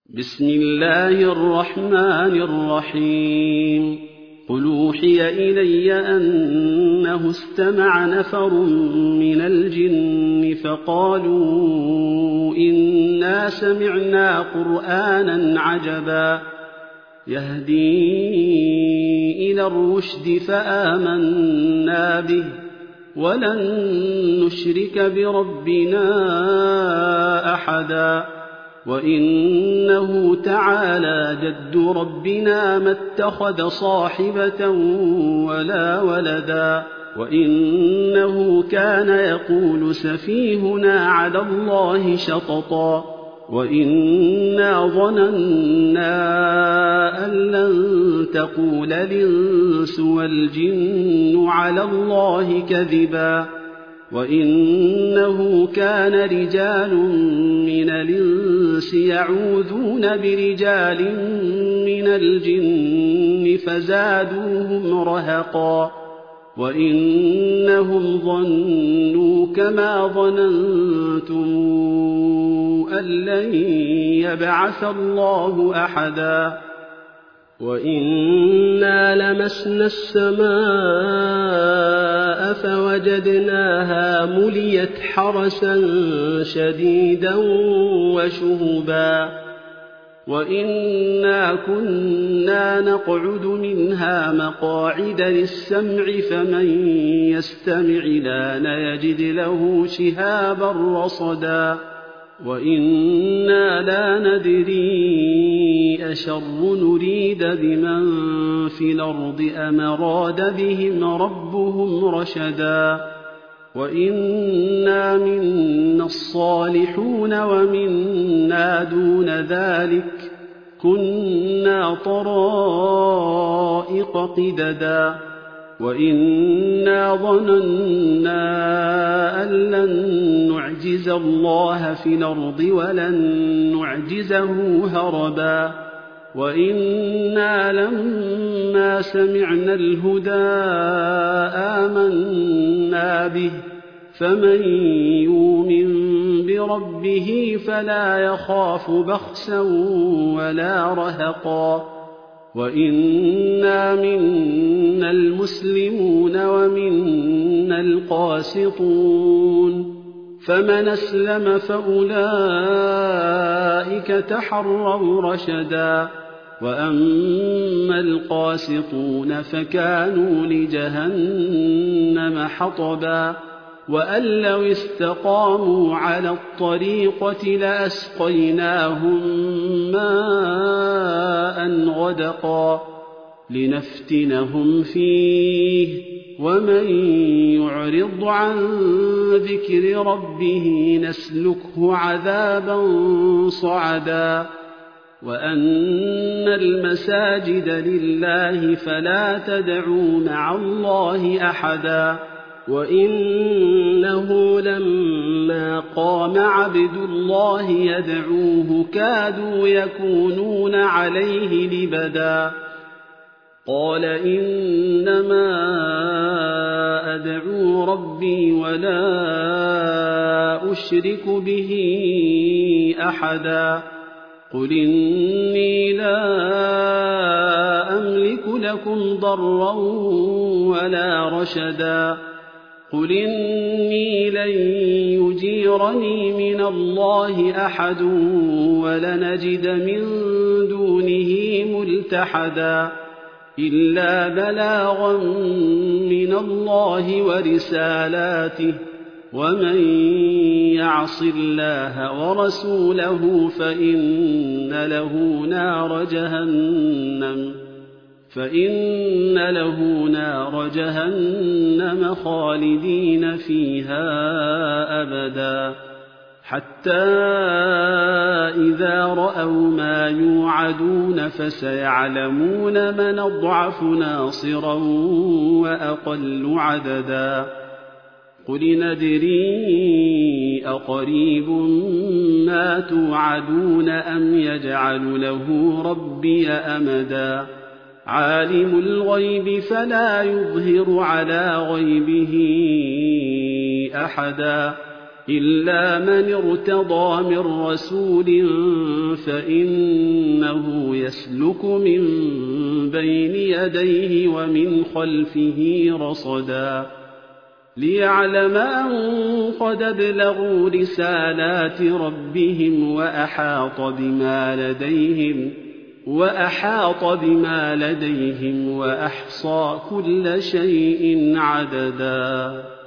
بسم الله الرحمن الرحيم. قل أوحي إلي أنه استمع نفر من الجن فقالوا إنا سمعنا قرآنا عجبا يهدي إلى الرشد فآمنا به ولن نشرك بربنا أحدا وإنه تعالى جد ربنا ما اتخذ صاحبة ولا ولدا وإنه كان يقول سفيهنا على الله شططا وإنا ظننا أن لن تقول الإنس والجن على الله كذبا وإنه كان رجال من الإنس يعوذون برجال من الجن فزادوهم رهقا وإنهم ظنوا كما ظننتم أن لن يبعث الله أحدا وإنا لمسنا السماء فوجدناها مليت حرسا شديدا وشهبا وإنا كنا نقعد منها مقاعد للسمع فمن يستمع لان يجد له شهابا رصدا وإنا لا ندري أشر نريد بمن في الأرض أم أراد بهم ربهم رشدا وإنا منا الصالحون ومنا دون ذلك كنا طرائق قددا وإنا ظننا أن لن نعجز الله في الأرض ولن نعجزه هربا وإنا لما سمعنا الهدى آمنا به فمن يؤمن بربه فلا يخاف بخسا ولا رهقا وإنا منا المسلمون ومنا القاسطون فمن أسلم فأولئك تحروا رشدا وأما القاسطون فكانوا لجهنم حطبا وأن لو استقاموا على الطريقة لأسقيناهم ماء غدقا لنفتنهم فيه ومن يعرض عن ذكر ربه نسلكه عذابا صعدا وأن المساجد لله فلا تدعوا مع الله أحدا وإنه لما قام عبد الله يدعوه كادوا يكونون عليه لبدا قال إنما أدعو ربي ولا أشرك به أحدا قل إني لا أملك لكم ضرا ولا رشدا قل إني لن يجيرني من الله أحد ولنجد من دونه ملتحدا إلا بلاغا من الله ورسالاته ومن يعص الله ورسوله فإن له نار جهنم خالدين فيها أبدا حتى إذا رأوا ما يوعدون فسيعلمون من أضعف ناصرا وأقل عددا قل ندري أقريب ما توعدون أم يجعل له ربي أمدا عالم الغيب فلا يظهر على غيبه أحدا إلا من ارتضى من رسول فإنه يسلك من بين يديه ومن خلفه رصدا ليعلم أن قد ابلغوا رسالات ربهم وأحاط بما لديهم وأحصى كل شيء عددا